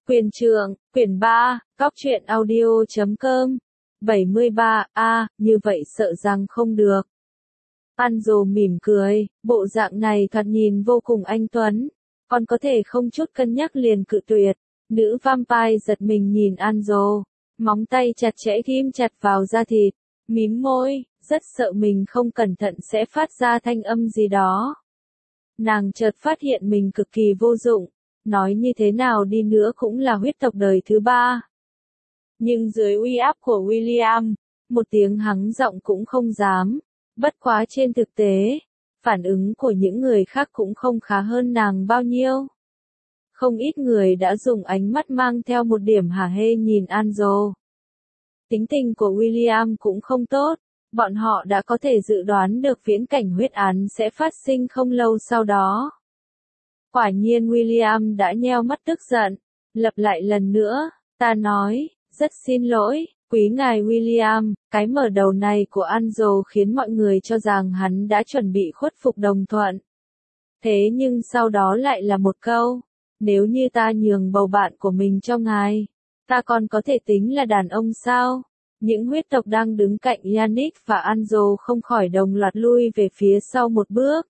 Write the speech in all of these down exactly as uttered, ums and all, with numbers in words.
Quyền trượng, quyển ba, cóc truyện audio chấm com. bảy mươi ba, a, như vậy sợ rằng không được. Anzo mỉm cười, bộ dạng này thoạt nhìn vô cùng anh tuấn. Còn có thể không chút cân nhắc liền cự tuyệt. Nữ vampire giật mình nhìn Anzo, móng tay chặt chẽ ghim chặt vào da thịt, mím môi, rất sợ mình không cẩn thận sẽ phát ra thanh âm gì đó. Nàng chợt phát hiện mình cực kỳ vô dụng, nói như thế nào đi nữa cũng là huyết tộc đời thứ ba. Nhưng dưới uy áp của William, một tiếng hắng giọng cũng không dám, bất quá trên thực tế, phản ứng của những người khác cũng không khá hơn nàng bao nhiêu. Không ít người đã dùng ánh mắt mang theo một điểm hả hê nhìn Anzo. Tính tình của William cũng không tốt, bọn họ đã có thể dự đoán được viễn cảnh huyết án sẽ phát sinh không lâu sau đó. Quả nhiên William đã nheo mắt tức giận, lặp lại lần nữa, ta nói, rất xin lỗi, quý ngài William, cái mở đầu này của Anzo khiến mọi người cho rằng hắn đã chuẩn bị khuất phục đồng thuận. Thế nhưng sau đó lại là một câu, nếu như ta nhường bầu bạn của mình cho ngài, ta còn có thể tính là đàn ông sao? Những huyết tộc đang đứng cạnh Yannick và Anzo không khỏi đồng loạt lui về phía sau một bước.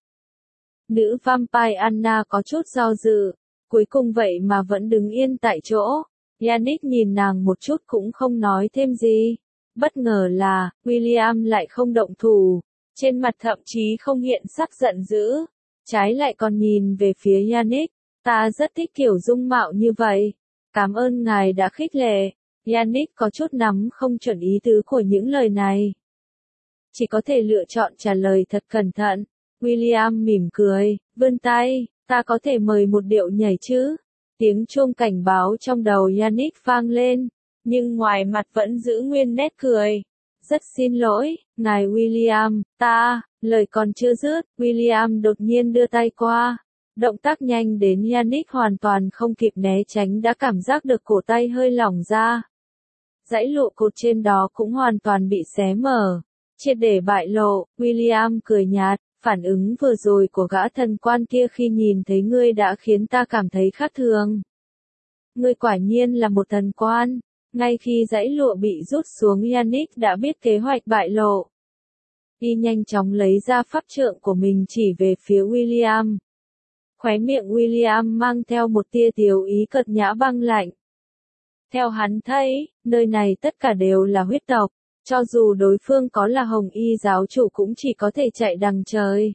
Nữ vampire Anna có chút do dự, cuối cùng vậy mà vẫn đứng yên tại chỗ. Yannick nhìn nàng một chút cũng không nói thêm gì. Bất ngờ là, William lại không động thủ, trên mặt thậm chí không hiện sắc giận dữ, trái lại còn nhìn về phía Yannick, ta rất thích kiểu dung mạo như vậy. Cảm ơn ngài đã khích lệ. Yannick có chút nắm không chuẩn ý tứ của những lời này. Chỉ có thể lựa chọn trả lời thật cẩn thận. William mỉm cười, vươn tay, ta có thể mời một điệu nhảy chứ? Tiếng chuông cảnh báo trong đầu Yannick vang lên, nhưng ngoài mặt vẫn giữ nguyên nét cười. Rất xin lỗi, ngài William, ta, lời còn chưa dứt, William đột nhiên đưa tay qua. Động tác nhanh đến Yannick hoàn toàn không kịp né tránh đã cảm giác được cổ tay hơi lỏng ra. Dãy lụa cột trên đó cũng hoàn toàn bị xé mở. Triệt để bại lộ, William cười nhạt, phản ứng vừa rồi của gã thần quan kia khi nhìn thấy ngươi đã khiến ta cảm thấy khác thường. Ngươi quả nhiên là một thần quan. Ngay khi dãy lụa bị rút xuống Yannick đã biết kế hoạch bại lộ. Y nhanh chóng lấy ra pháp trượng của mình chỉ về phía William. Khóe miệng William mang theo một tia tiếu ý cợt nhã băng lạnh. Theo hắn thấy, nơi này tất cả đều là huyết tộc, cho dù đối phương có là hồng y giáo chủ cũng chỉ có thể chạy đằng trời.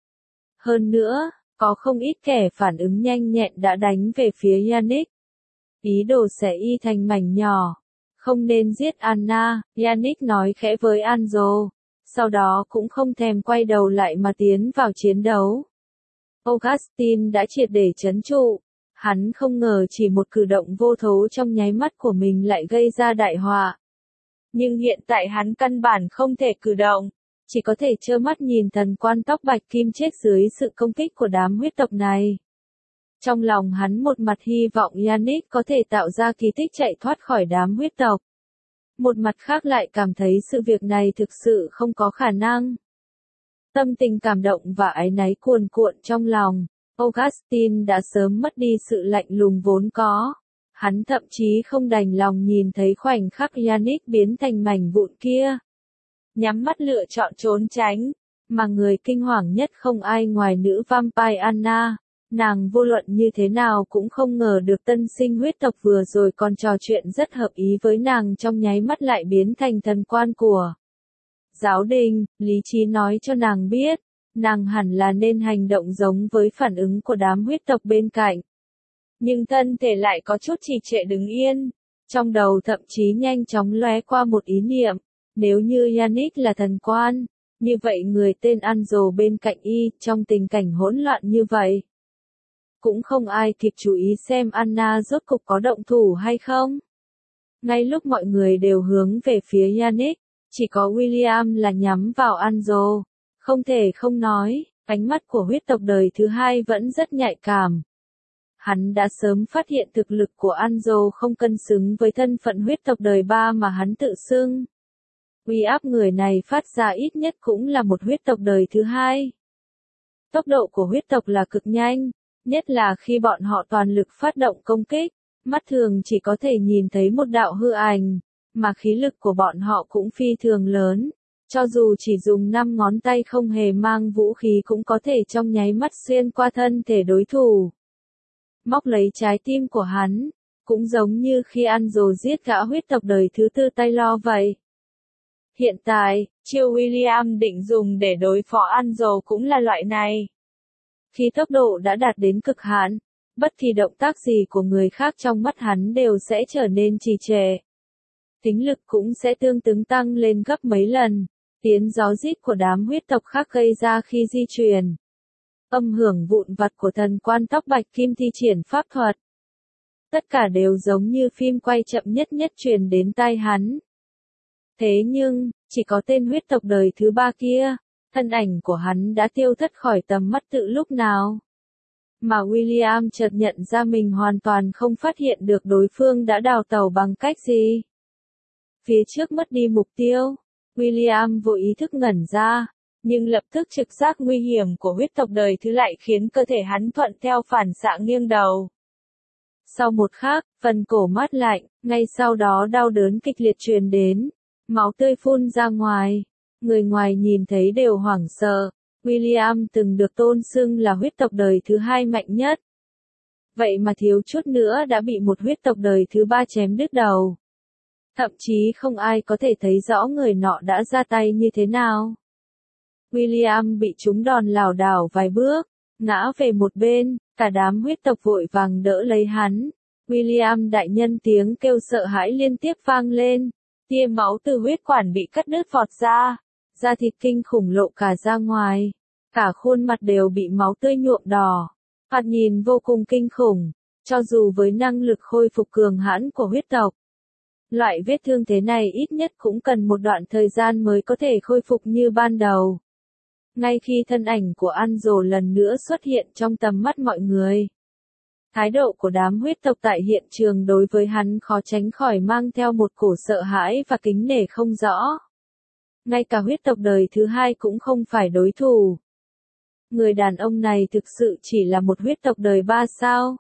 Hơn nữa, có không ít kẻ phản ứng nhanh nhẹn đã đánh về phía Yannick. Ý đồ xẻ y thành mảnh nhỏ. Không nên giết Anna, Yannick nói khẽ với Anzo. Sau đó cũng không thèm quay đầu lại mà tiến vào chiến đấu. Augustine đã triệt để trấn trụ. Hắn không ngờ chỉ một cử động vô thố trong nháy mắt của mình lại gây ra đại họa. Nhưng hiện tại hắn căn bản không thể cử động, chỉ có thể trơ mắt nhìn thần quan tóc bạch kim chết dưới sự công kích của đám huyết tộc này. Trong lòng hắn một mặt hy vọng Yannick có thể tạo ra kỳ tích chạy thoát khỏi đám huyết tộc. Một mặt khác lại cảm thấy sự việc này thực sự không có khả năng. Tâm tình cảm động và áy náy cuồn cuộn trong lòng, Augustine đã sớm mất đi sự lạnh lùng vốn có. Hắn thậm chí không đành lòng nhìn thấy khoảnh khắc Yannick biến thành mảnh vụn kia. Nhắm mắt lựa chọn trốn tránh, mà người kinh hoàng nhất không ai ngoài nữ vampire Anna. Nàng vô luận như thế nào cũng không ngờ được tân sinh huyết tộc vừa rồi còn trò chuyện rất hợp ý với nàng trong nháy mắt lại biến thành thần quan của giáo đình. Lý trí nói cho nàng biết, nàng hẳn là nên hành động giống với phản ứng của đám huyết tộc bên cạnh. Nhưng thân thể lại có chút trì trệ đứng yên. Trong đầu thậm chí nhanh chóng lóe qua một ý niệm, nếu như Yannick là thần quan, như vậy người tên Anzo bên cạnh y, trong tình cảnh hỗn loạn như vậy. Cũng không ai kịp chú ý xem Anna rốt cục có động thủ hay không. Ngay lúc mọi người đều hướng về phía Yannick, chỉ có William là nhắm vào Anzo. Không thể không nói, ánh mắt của huyết tộc đời thứ hai vẫn rất nhạy cảm. Hắn đã sớm phát hiện thực lực của Anzo không cân xứng với thân phận huyết tộc đời ba mà hắn tự xưng. Uy áp người này phát ra ít nhất cũng là một huyết tộc đời thứ hai. Tốc độ của huyết tộc là cực nhanh, nhất là khi bọn họ toàn lực phát động công kích. Mắt thường chỉ có thể nhìn thấy một đạo hư ảnh, mà khí lực của bọn họ cũng phi thường lớn. Cho dù chỉ dùng năm ngón tay không hề mang vũ khí cũng có thể trong nháy mắt xuyên qua thân thể đối thủ. Móc lấy trái tim của hắn, cũng giống như khi Anzo giết gã huyết tộc đời thứ tư Taylor vậy. Hiện tại, chiêu William định dùng để đối phó Anzo cũng là loại này. Khi tốc độ đã đạt đến cực hạn, bất kỳ động tác gì của người khác trong mắt hắn đều sẽ trở nên trì trệ. Tính lực cũng sẽ tương ứng tăng lên gấp mấy lần. Tiếng gió rít của đám huyết tộc khác gây ra khi di chuyển. Âm hưởng vụn vặt của thần quan tóc bạch kim thi triển pháp thuật. Tất cả đều giống như phim quay chậm nhất nhất truyền đến tai hắn. Thế nhưng, chỉ có tên huyết tộc đời thứ ba kia, thân ảnh của hắn đã tiêu thất khỏi tầm mắt từ lúc nào. Mà William chợt nhận ra mình hoàn toàn không phát hiện được đối phương đã đào tẩu bằng cách gì. Phía trước mất đi mục tiêu, William vô ý thức ngẩn ra, nhưng lập tức trực giác nguy hiểm của huyết tộc đời thứ lại khiến cơ thể hắn thuận theo phản xạ nghiêng đầu. Sau một khắc, phần cổ mát lạnh, ngay sau đó đau đớn kịch liệt truyền đến, máu tươi phun ra ngoài, người ngoài nhìn thấy đều hoảng sợ. William từng được tôn xưng là huyết tộc đời thứ hai mạnh nhất. Vậy mà thiếu chút nữa đã bị một huyết tộc đời thứ ba chém đứt đầu. Thậm chí không ai có thể thấy rõ người nọ đã ra tay như thế nào. William bị trúng đòn lảo đảo vài bước, ngã về một bên, cả đám huyết tộc vội vàng đỡ lấy hắn. William đại nhân tiếng kêu sợ hãi liên tiếp vang lên, tia máu từ huyết quản bị cắt đứt vọt ra, da thịt kinh khủng lộ cả ra ngoài, cả khuôn mặt đều bị máu tươi nhuộm đỏ, thoạt nhìn vô cùng kinh khủng, cho dù với năng lực khôi phục cường hãn của huyết tộc. Loại vết thương thế này ít nhất cũng cần một đoạn thời gian mới có thể khôi phục như ban đầu. Ngay khi thân ảnh của Anzo lần nữa xuất hiện trong tầm mắt mọi người, thái độ của đám huyết tộc tại hiện trường đối với hắn khó tránh khỏi mang theo một cổ sợ hãi và kính nể không rõ. Ngay cả huyết tộc đời thứ hai cũng không phải đối thủ. Người đàn ông này thực sự chỉ là một huyết tộc đời ba sao?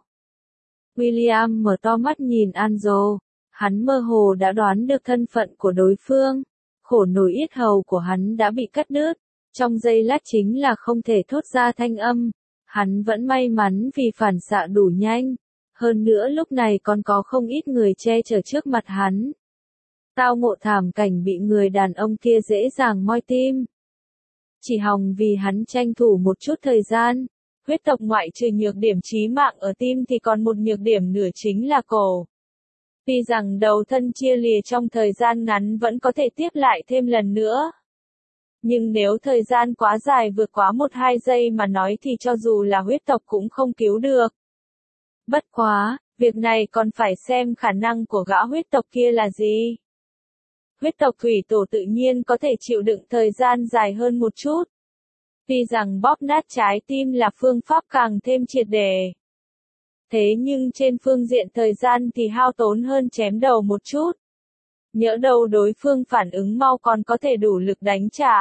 William mở to mắt nhìn Anzo, hắn mơ hồ đã đoán được thân phận của đối phương. Khổ nổi yết hầu của hắn đã bị cắt đứt, trong giây lát chính là không thể thốt ra thanh âm. Hắn vẫn may mắn vì phản xạ đủ nhanh, hơn nữa lúc này còn có không ít người che chở trước mặt hắn. Tao ngộ thảm cảnh bị người đàn ông kia dễ dàng moi tim. Chỉ hòng vì hắn tranh thủ một chút thời gian, huyết tộc ngoại trừ nhược điểm chí mạng ở tim thì còn một nhược điểm nửa chính là cổ. Tuy rằng đầu thân chia lìa trong thời gian ngắn vẫn có thể tiếp lại thêm lần nữa. Nhưng nếu thời gian quá dài vượt quá một hai giây mà nói thì cho dù là huyết tộc cũng không cứu được. Bất quá, việc này còn phải xem khả năng của gã huyết tộc kia là gì. Huyết tộc thủy tổ tự nhiên có thể chịu đựng thời gian dài hơn một chút. Tuy rằng bóp nát trái tim là phương pháp càng thêm triệt để. Thế nhưng trên phương diện thời gian thì hao tốn hơn chém đầu một chút. Nhỡ đâu đối phương phản ứng mau còn có thể đủ lực đánh trả.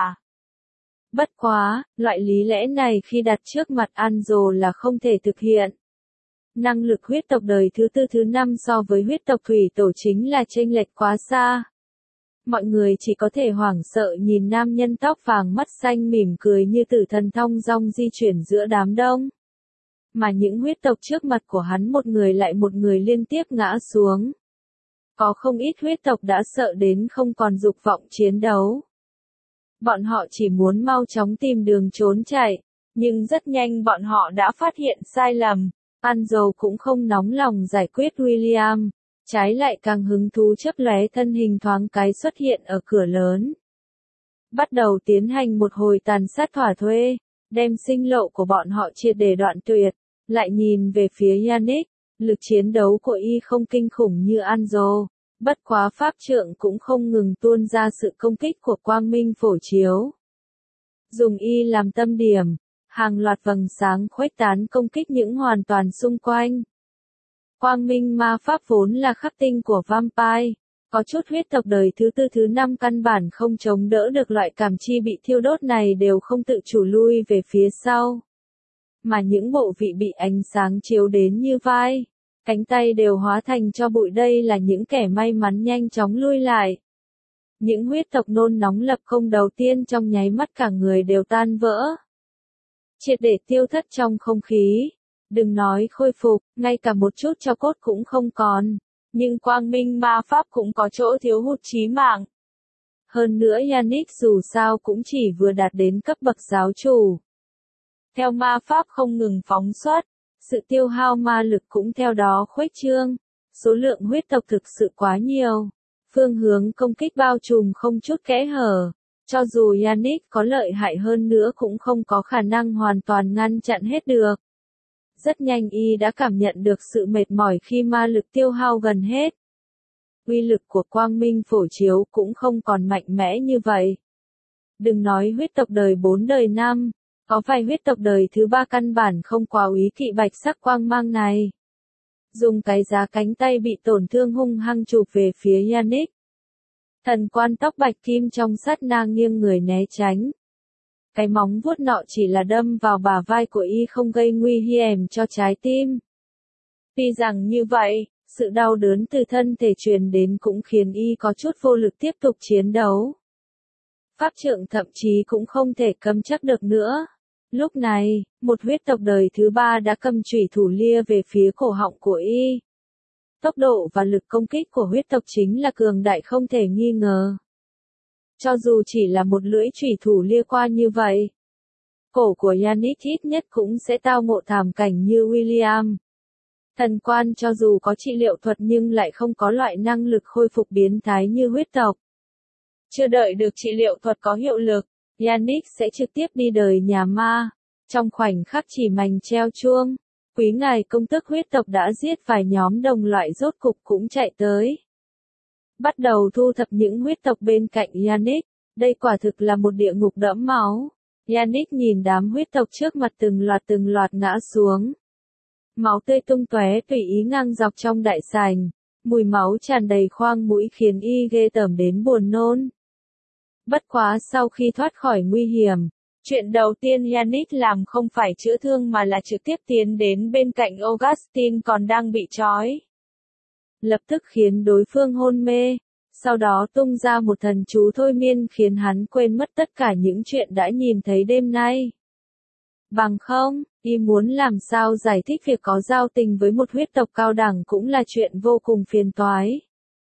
Bất quá, loại lý lẽ này khi đặt trước mặt Anzo là không thể thực hiện. Năng lực huyết tộc đời thứ tư thứ năm so với huyết tộc thủy tổ chính là chênh lệch quá xa. Mọi người chỉ có thể hoảng sợ nhìn nam nhân tóc vàng mắt xanh mỉm cười như tử thần thong dong di chuyển giữa đám đông. Mà những huyết tộc trước mặt của hắn một người lại một người liên tiếp ngã xuống. Có không ít huyết tộc đã sợ đến không còn dục vọng chiến đấu. Bọn họ chỉ muốn mau chóng tìm đường trốn chạy, nhưng rất nhanh bọn họ đã phát hiện sai lầm. Anzo cũng không nóng lòng giải quyết William, trái lại càng hứng thú chớp lóe thân hình thoáng cái xuất hiện ở cửa lớn. Bắt đầu tiến hành một hồi tàn sát thỏa thuê, đem sinh lộ của bọn họ triệt để đoạn tuyệt, lại nhìn về phía Yannick, lực chiến đấu của y không kinh khủng như Anzo, bất quá pháp trượng cũng không ngừng tuôn ra sự công kích của quang minh phổ chiếu. Dùng y làm tâm điểm, hàng loạt vầng sáng khuếch tán công kích những hoàn toàn xung quanh. Quang minh ma pháp vốn là khắc tinh của vampire, có chút huyết tộc đời thứ tư thứ năm căn bản không chống đỡ được loại cảm chi bị thiêu đốt này đều không tự chủ lui về phía sau. Mà những bộ vị bị ánh sáng chiếu đến như vai, cánh tay đều hóa thành tro bụi, đây là những kẻ may mắn nhanh chóng lui lại. Những huyết tộc nôn nóng lập công đầu tiên trong nháy mắt cả người đều tan vỡ. Triệt để tiêu thất trong không khí. Đừng nói khôi phục, ngay cả một chút tro cốt cũng không còn. Nhưng quang minh ma pháp cũng có chỗ thiếu hụt chí mạng. Hơn nữa Yannick dù sao cũng chỉ vừa đạt đến cấp bậc giáo chủ. Theo ma pháp không ngừng phóng xuất, sự tiêu hao ma lực cũng theo đó khuếch trương. Số lượng huyết tộc thực sự quá nhiều. Phương hướng công kích bao trùm không chút kẽ hở. Cho dù Yannick có lợi hại hơn nữa cũng không có khả năng hoàn toàn ngăn chặn hết được. Rất nhanh y đã cảm nhận được sự mệt mỏi khi ma lực tiêu hao gần hết. Uy lực của quang minh phổ chiếu cũng không còn mạnh mẽ như vậy. Đừng nói huyết tộc đời bốn đời năm, có vài huyết tộc đời thứ ba căn bản không quá úy kỵ bạch sắc quang mang này. Dùng cái giá cánh tay bị tổn thương hung hăng chụp về phía Yannick. Thần quan tóc bạch kim trong sát na nghiêng người né tránh. Cái móng vuốt nọ chỉ là đâm vào bả vai của y không gây nguy hiểm cho trái tim. Tuy rằng như vậy, sự đau đớn từ thân thể truyền đến cũng khiến y có chút vô lực tiếp tục chiến đấu. Pháp trượng thậm chí cũng không thể cầm chắc được nữa. Lúc này, một huyết tộc đời thứ ba đã cầm chủy thủ lia về phía cổ họng của y. Tốc độ và lực công kích của huyết tộc chính là cường đại không thể nghi ngờ. Cho dù chỉ là một lưỡi chủy thủ lia qua như vậy, cổ của Yannick ít nhất cũng sẽ tao ngộ thảm cảnh như William. Thần quan cho dù có trị liệu thuật nhưng lại không có loại năng lực khôi phục biến thái như huyết tộc. Chưa đợi được trị liệu thuật có hiệu lực, Yannick sẽ trực tiếp đi đời nhà ma. Trong khoảnh khắc chỉ mảnh treo chuông, quý ngài công tước huyết tộc đã giết vài nhóm đồng loại rốt cục cũng chạy tới. Bắt đầu thu thập những huyết tộc bên cạnh Yannick, đây quả thực là một địa ngục đẫm máu. Yannick nhìn đám huyết tộc trước mặt từng loạt từng loạt ngã xuống. Máu tươi tung tóe tùy ý ngang dọc trong đại sảnh, mùi máu tràn đầy khoang mũi khiến y ghê tởm đến buồn nôn. Bất quá sau khi thoát khỏi nguy hiểm, chuyện đầu tiên Yannick làm không phải chữa thương mà là trực tiếp tiến đến bên cạnh Augustine còn đang bị trói. Lập tức khiến đối phương hôn mê, sau đó tung ra một thần chú thôi miên khiến hắn quên mất tất cả những chuyện đã nhìn thấy đêm nay. Bằng không, y muốn làm sao giải thích việc có giao tình với một huyết tộc cao đẳng cũng là chuyện vô cùng phiền toái.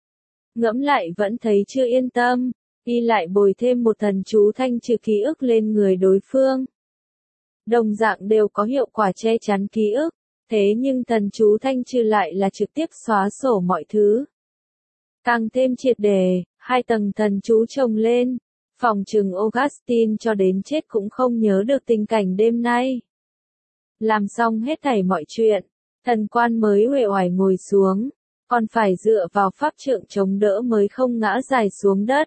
Ngẫm lại vẫn thấy chưa yên tâm, y lại bồi thêm một thần chú thanh trừ ký ức lên người đối phương. Đồng dạng đều có hiệu quả che chắn ký ức, thế nhưng thần chú thanh trừ lại là trực tiếp xóa sổ mọi thứ. Càng thêm triệt đề, hai tầng thần chú chồng lên, phòng trừng Augustine cho đến chết cũng không nhớ được tình cảnh đêm nay. Làm xong hết thảy mọi chuyện, thần quan mới uể oải ngồi xuống, còn phải dựa vào pháp trượng chống đỡ mới không ngã dài xuống đất.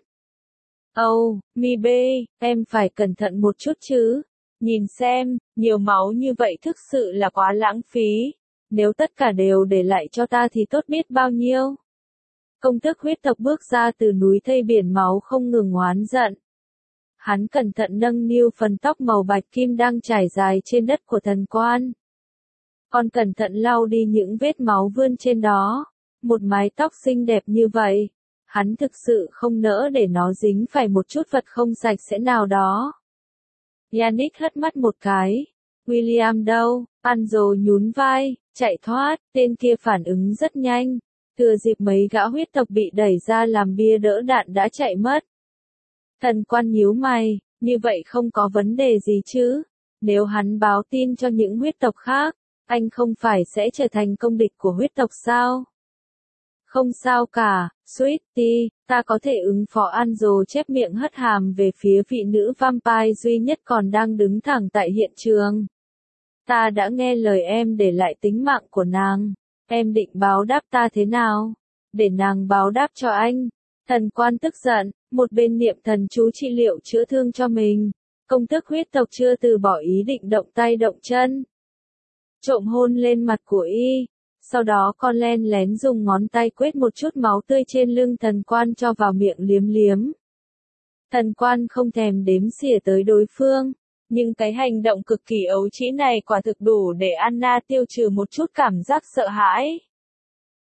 Âu, mi bê, em phải cẩn thận một chút chứ. Nhìn xem, nhiều máu như vậy thực sự là quá lãng phí. Nếu tất cả đều để lại cho ta thì tốt biết bao nhiêu. Công tước huyết tộc bước ra từ núi thây biển máu không ngừng oán giận. Hắn cẩn thận nâng niu phần tóc màu bạch kim đang trải dài trên đất của thần quan. Còn cẩn thận lau đi những vết máu vươn trên đó. Một mái tóc xinh đẹp như vậy, hắn thực sự không nỡ để nó dính phải một chút vật không sạch sẽ nào đó. Yannick hất mắt một cái. William đâu? Anzo nhún vai, chạy thoát, tên kia phản ứng rất nhanh. Thừa dịp mấy gã huyết tộc bị đẩy ra làm bia đỡ đạn đã chạy mất. Thần quan nhíu mày, như vậy không có vấn đề gì chứ? Nếu hắn báo tin cho những huyết tộc khác, anh không phải sẽ trở thành công địch của huyết tộc sao? Không sao cả, Sweetie, ta có thể ứng phó. Anzo chép miệng hất hàm về phía vị nữ vampire duy nhất còn đang đứng thẳng tại hiện trường. Ta đã nghe lời em để lại tính mạng của nàng. Em định báo đáp ta thế nào? Để nàng báo đáp cho anh. Thần quan tức giận, một bên niệm thần chú trị liệu chữa thương cho mình. Công tước huyết tộc chưa từ bỏ ý định động tay động chân. Trộm hôn lên mặt của y. Sau đó con len lén dùng ngón tay quét một chút máu tươi trên lưng thần quan cho vào miệng liếm liếm. Thần quan không thèm đếm xỉa tới đối phương. Nhưng cái hành động cực kỳ ấu trĩ này quả thực đủ để Anna tiêu trừ một chút cảm giác sợ hãi.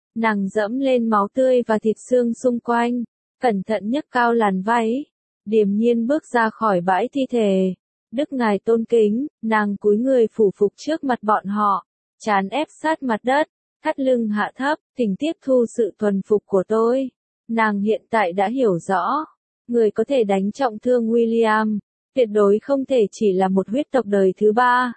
Nàng dẫm lên máu tươi và thịt xương xung quanh, cẩn thận nhấc cao làn váy, điềm nhiên bước ra khỏi bãi thi thể. Đức ngài tôn kính, nàng cúi người phủ phục trước mặt bọn họ, trán ép sát mặt đất, thắt lưng hạ thấp, thỉnh tiếp thu sự thuần phục của tôi. Nàng hiện tại đã hiểu rõ, người có thể đánh trọng thương William, tuyệt đối không thể chỉ là một huyết tộc đời thứ ba.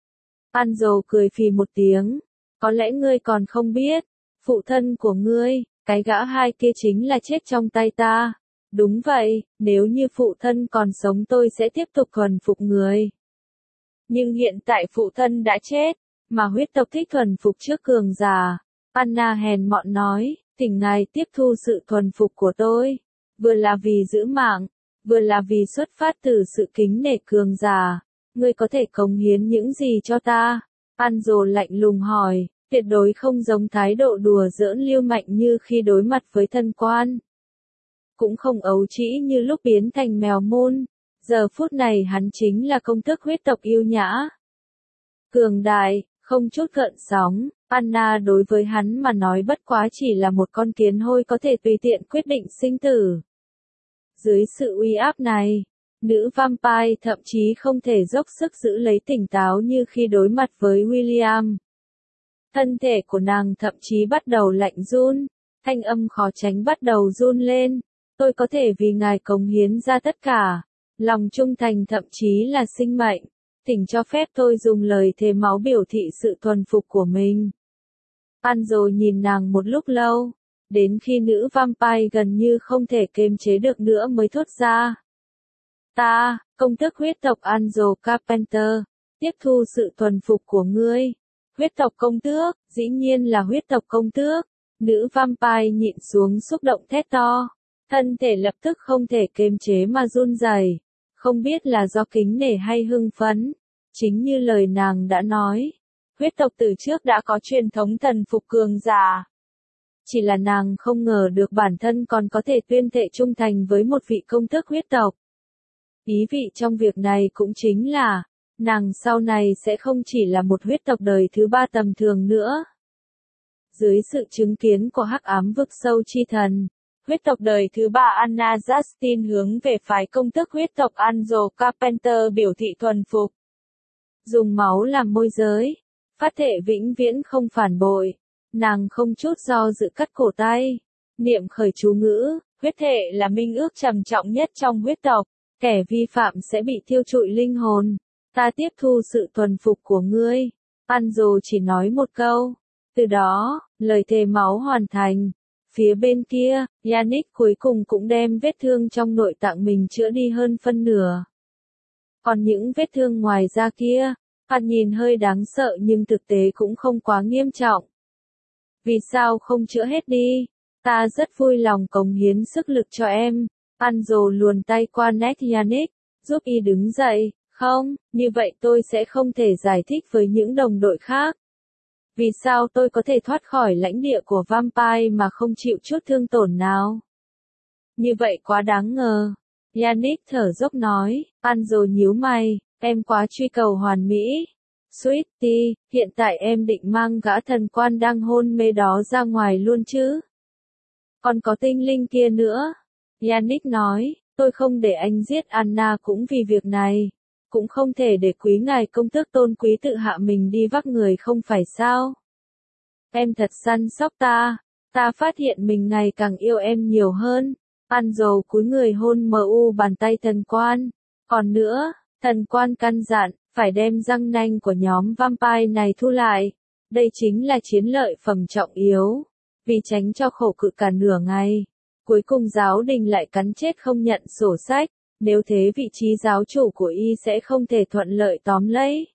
Anzo cười phì một tiếng, có lẽ ngươi còn không biết, phụ thân của ngươi, cái gã hai kia chính là chết trong tay ta. Đúng vậy, nếu như phụ thân còn sống tôi sẽ tiếp tục thuần phục người. Nhưng hiện tại phụ thân đã chết, mà huyết tộc thích thuần phục trước cường giả. Anna hèn mọn nói, thỉnh ngài tiếp thu sự thuần phục của tôi, vừa là vì giữ mạng, vừa là vì xuất phát từ sự kính nể cường giả. Ngươi có thể cống hiến những gì cho ta? Anzo lạnh lùng hỏi, tuyệt đối không giống thái độ đùa giỡn lưu manh như khi đối mặt với thân quan. Cũng không ấu trĩ như lúc biến thành mèo môn. Giờ phút này hắn chính là công tước huyết tộc yêu nhã. Cường đại, không chút gợn sóng, Anna đối với hắn mà nói bất quá chỉ là một con kiến hôi có thể tùy tiện quyết định sinh tử. Dưới sự uy áp này, nữ vampire thậm chí không thể dốc sức giữ lấy tỉnh táo như khi đối mặt với William. Thân thể của nàng thậm chí bắt đầu lạnh run, thanh âm khó tránh bắt đầu run lên. Tôi có thể vì ngài cống hiến ra tất cả, lòng trung thành thậm chí là sinh mệnh, thỉnh cho phép tôi dùng lời thề máu biểu thị sự thuần phục của mình. Anzo nhìn nàng một lúc lâu, đến khi nữ vampire gần như không thể kiềm chế được nữa mới thốt ra. Ta, công tước huyết tộc Anzo Carpenter, tiếp thu sự thuần phục của ngươi. Huyết tộc công tước, dĩ nhiên là huyết tộc công tước. Nữ vampire nhịn xuống xúc động thét to. Thân thể lập tức không thể kiềm chế mà run rẩy, không biết là do kính nể hay hưng phấn. Chính như lời nàng đã nói, huyết tộc từ trước đã có truyền thống thần phục cường giả. Chỉ là nàng không ngờ được bản thân còn có thể tuyên thệ trung thành với một vị công tước huyết tộc. Ý vị trong việc này cũng chính là, nàng sau này sẽ không chỉ là một huyết tộc đời thứ ba tầm thường nữa. Dưới sự chứng kiến của hắc ám vực sâu chi thần, huyết tộc đời thứ ba Anna Justin hướng về phái công tước huyết tộc Anzo Carpenter biểu thị thuần phục. Dùng máu làm môi giới, phát thệ vĩnh viễn không phản bội, nàng không chút do dự cắt cổ tay, niệm khởi chú ngữ, huyết thệ là minh ước trầm trọng nhất trong huyết tộc, kẻ vi phạm sẽ bị thiêu trụi linh hồn, ta tiếp thu sự thuần phục của ngươi. Anzo chỉ nói một câu, từ đó, lời thề máu hoàn thành. Phía bên kia, Yannick cuối cùng cũng đem vết thương trong nội tạng mình chữa đi hơn phân nửa. Còn những vết thương ngoài da kia, thoạt nhìn hơi đáng sợ nhưng thực tế cũng không quá nghiêm trọng. Vì sao không chữa hết đi? Ta rất vui lòng cống hiến sức lực cho em. Anzo luồn tay qua nét Yannick, giúp y đứng dậy. Không, như vậy tôi sẽ không thể giải thích với những đồng đội khác. Vì sao tôi có thể thoát khỏi lãnh địa của vampire mà không chịu chút thương tổn nào? Như vậy quá đáng ngờ. Yannick thở dốc nói, Anzo nhíu mày, em quá truy cầu hoàn mỹ. Sweetie, hiện tại em định mang gã thần quan đang hôn mê đó ra ngoài luôn chứ? Còn có tinh linh kia nữa. Yannick nói, tôi không để anh giết Anna cũng vì việc này. Cũng không thể để quý ngài công tước tôn quý tự hạ mình đi vác người không phải sao? Em thật săn sóc ta, ta phát hiện mình ngày càng yêu em nhiều hơn. Anzo cúi người hôn mờ u bàn tay thần quan. Còn nữa, thần quan căn dặn, phải đem răng nanh của nhóm vampire này thu lại. Đây chính là chiến lợi phẩm trọng yếu. Vì tránh cho khổ cự cả nửa ngày, cuối cùng giáo đình lại cắn chết không nhận sổ sách. Nếu thế vị trí giáo chủ của y sẽ không thể thuận lợi tóm lấy.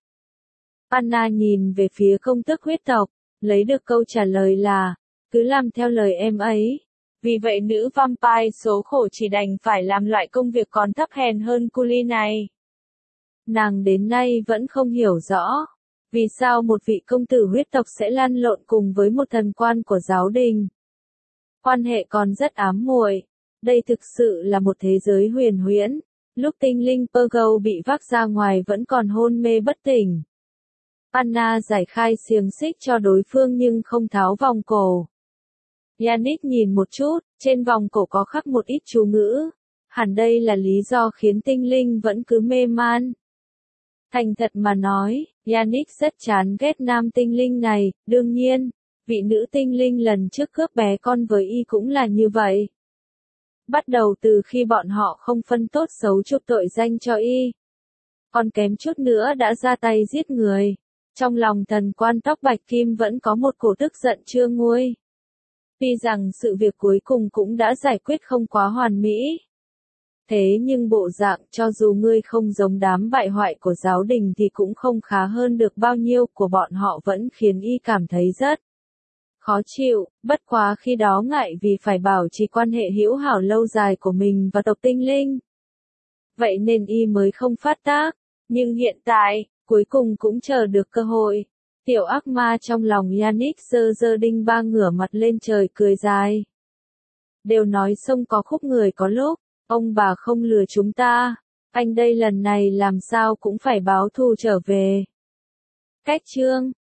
Anna nhìn về phía công tước huyết tộc, lấy được câu trả lời là, cứ làm theo lời em ấy. Vì vậy nữ vampire số khổ chỉ đành phải làm loại công việc còn thấp hèn hơn Cully này. Nàng đến nay vẫn không hiểu rõ, vì sao một vị công tử huyết tộc sẽ lăn lộn cùng với một thần quan của giáo đình. Quan hệ còn rất ám muội. Đây thực sự là một thế giới huyền huyễn. Lúc tinh linh Pergo bị vác ra ngoài vẫn còn hôn mê bất tỉnh. Anna giải khai xiềng xích cho đối phương nhưng không tháo vòng cổ. Yannick nhìn một chút, trên vòng cổ có khắc một ít chú ngữ. Hẳn đây là lý do khiến tinh linh vẫn cứ mê man. Thành thật mà nói, Yannick rất chán ghét nam tinh linh này, đương nhiên, vị nữ tinh linh lần trước cướp bé con với y cũng là như vậy. Bắt đầu từ khi bọn họ không phân tốt xấu chụp tội danh cho y. Còn kém chút nữa đã ra tay giết người. Trong lòng thần quan tóc bạch kim vẫn có một cổ tức giận chưa nguôi. Tuy rằng sự việc cuối cùng cũng đã giải quyết không quá hoàn mỹ. Thế nhưng bộ dạng cho dù ngươi không giống đám bại hoại của giáo đình thì cũng không khá hơn được bao nhiêu của bọn họ vẫn khiến y cảm thấy rất khó chịu, bất quá khi đó ngại vì phải bảo trì quan hệ hữu hảo lâu dài của mình và tộc tinh linh. Vậy nên y mới không phát tác, nhưng hiện tại, cuối cùng cũng chờ được cơ hội. Tiểu ác ma trong lòng Yannick giơ giơ đinh ba ngửa mặt lên trời cười dài. Đều nói sông có khúc người có lúc, ông bà không lừa chúng ta, anh đây lần này làm sao cũng phải báo thù trở về. Cách chương